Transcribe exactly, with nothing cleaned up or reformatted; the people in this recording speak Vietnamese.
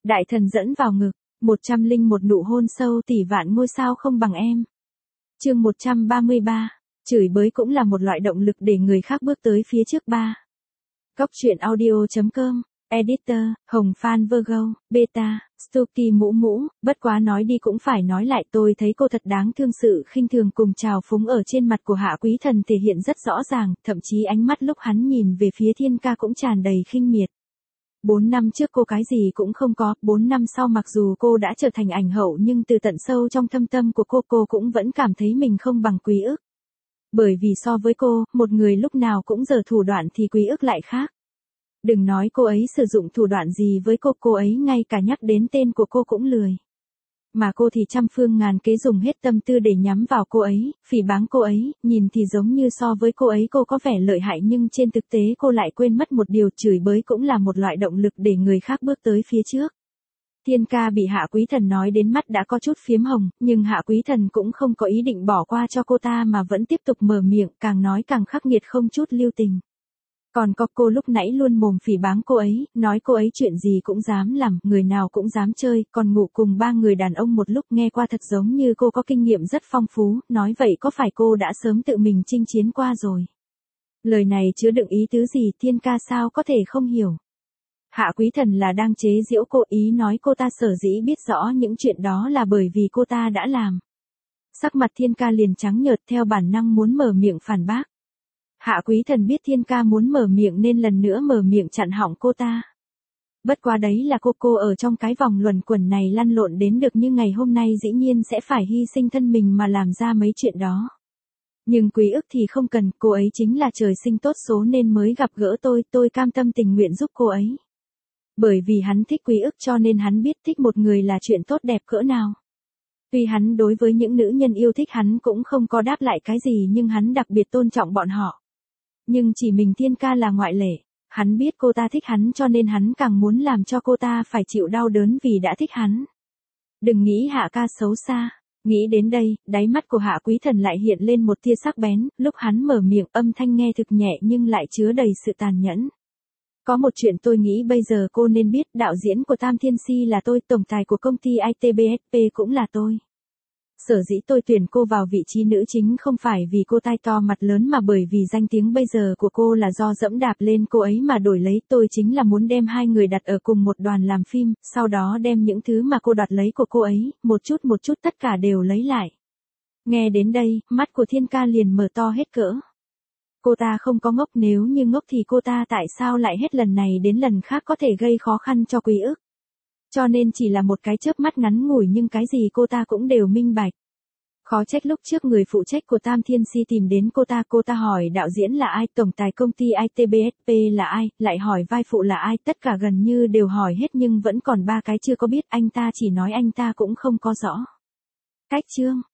Đại thần dẫn vào ngực, một trăm linh một nụ hôn sâu tỷ vạn ngôi sao không bằng em. Chương một trăm ba mươi ba, chửi bới cũng là một loại động lực để người khác bước tới phía trước ba. Cóc truyện audio chấm com, Editor, Hồng Phan Virgo, Beta, Stucky mũ mũ, bất quá nói đi cũng phải nói lại, tôi thấy cô thật đáng thương, sự khinh thường cùng trào phúng ở trên mặt của Hạ Quý Thần thể hiện rất rõ ràng, thậm chí ánh mắt lúc hắn nhìn về phía Thiên Ca cũng tràn đầy khinh miệt. Bốn năm trước cô cái gì cũng không có, bốn năm sau mặc dù cô đã trở thành ảnh hậu nhưng từ tận sâu trong thâm tâm của cô cô cũng vẫn cảm thấy mình không bằng Quý Ức. Bởi vì so với cô, một người lúc nào cũng giở thủ đoạn thì Quý Ức lại khác. Đừng nói cô ấy sử dụng thủ đoạn gì với cô, cô ấy ngay cả nhắc đến tên của cô cũng lười. Mà cô thì trăm phương ngàn kế dùng hết tâm tư để nhắm vào cô ấy, phỉ báng cô ấy, nhìn thì giống như so với cô ấy cô có vẻ lợi hại nhưng trên thực tế cô lại quên mất một điều, chửi bới cũng là một loại động lực để người khác bước tới phía trước. Thiên Ca bị Hạ Quý Thần nói đến mắt đã có chút phiếm hồng, nhưng Hạ Quý Thần cũng không có ý định bỏ qua cho cô ta mà vẫn tiếp tục mở miệng, càng nói càng khắc nghiệt không chút lưu tình. Còn có cô lúc nãy luôn mồm phỉ báng cô ấy, nói cô ấy chuyện gì cũng dám làm, người nào cũng dám chơi, còn ngủ cùng ba người đàn ông một lúc, nghe qua thật giống như cô có kinh nghiệm rất phong phú, nói vậy có phải cô đã sớm tự mình chinh chiến qua rồi. Lời này chứa đựng ý tứ gì, Thiên Ca sao có thể không hiểu. Hạ Quý Thần là đang chế giễu cô, ý nói cô ta sở dĩ biết rõ những chuyện đó là bởi vì cô ta đã làm. Sắc mặt Thiên Ca liền trắng nhợt, theo bản năng muốn mở miệng phản bác. Hạ Quý Thần biết Thiên Ca muốn mở miệng nên lần nữa mở miệng chặn họng cô ta. Bất quá đấy là cô cô ở trong cái vòng luẩn quẩn này lăn lộn đến được như ngày hôm nay dĩ nhiên sẽ phải hy sinh thân mình mà làm ra mấy chuyện đó. Nhưng Quý Ức thì không cần, cô ấy chính là trời sinh tốt số nên mới gặp gỡ tôi, tôi cam tâm tình nguyện giúp cô ấy. Bởi vì hắn thích Quý Ức cho nên hắn biết thích một người là chuyện tốt đẹp cỡ nào. Tuy hắn đối với những nữ nhân yêu thích hắn cũng không có đáp lại cái gì nhưng hắn đặc biệt tôn trọng bọn họ. Nhưng chỉ mình Thiên Ca là ngoại lệ, hắn biết cô ta thích hắn cho nên hắn càng muốn làm cho cô ta phải chịu đau đớn vì đã thích hắn. Đừng nghĩ Hạ ca xấu xa, nghĩ đến đây, đáy mắt của Hạ Quý Thần lại hiện lên một tia sắc bén, lúc hắn mở miệng âm thanh nghe thực nhẹ nhưng lại chứa đầy sự tàn nhẫn. Có một chuyện tôi nghĩ bây giờ cô nên biết, đạo diễn của Tam Thiên Si là tôi, tổng tài của công ty i tê bê ét pê cũng là tôi. Sở dĩ tôi tuyển cô vào vị trí nữ chính không phải vì cô tai to mặt lớn mà bởi vì danh tiếng bây giờ của cô là do dẫm đạp lên cô ấy mà đổi lấy, tôi chính là muốn đem hai người đặt ở cùng một đoàn làm phim, sau đó đem những thứ mà cô đoạt lấy của cô ấy, một chút một chút tất cả đều lấy lại. Nghe đến đây, mắt của Thiên Ca liền mở to hết cỡ. Cô ta không có ngốc, nếu như ngốc thì cô ta tại sao lại hết lần này đến lần khác có thể gây khó khăn cho Quý Ức. Cho nên chỉ là một cái chớp mắt ngắn ngủi nhưng cái gì cô ta cũng đều minh bạch. Khó trách lúc trước người phụ trách của Tam Thiên Si tìm đến cô ta, cô ta hỏi đạo diễn là ai, tổng tài công ty i tê bê ét pê là ai, lại hỏi vai phụ là ai, tất cả gần như đều hỏi hết nhưng vẫn còn ba cái chưa có biết, anh ta chỉ nói anh ta cũng không có rõ. Cách chương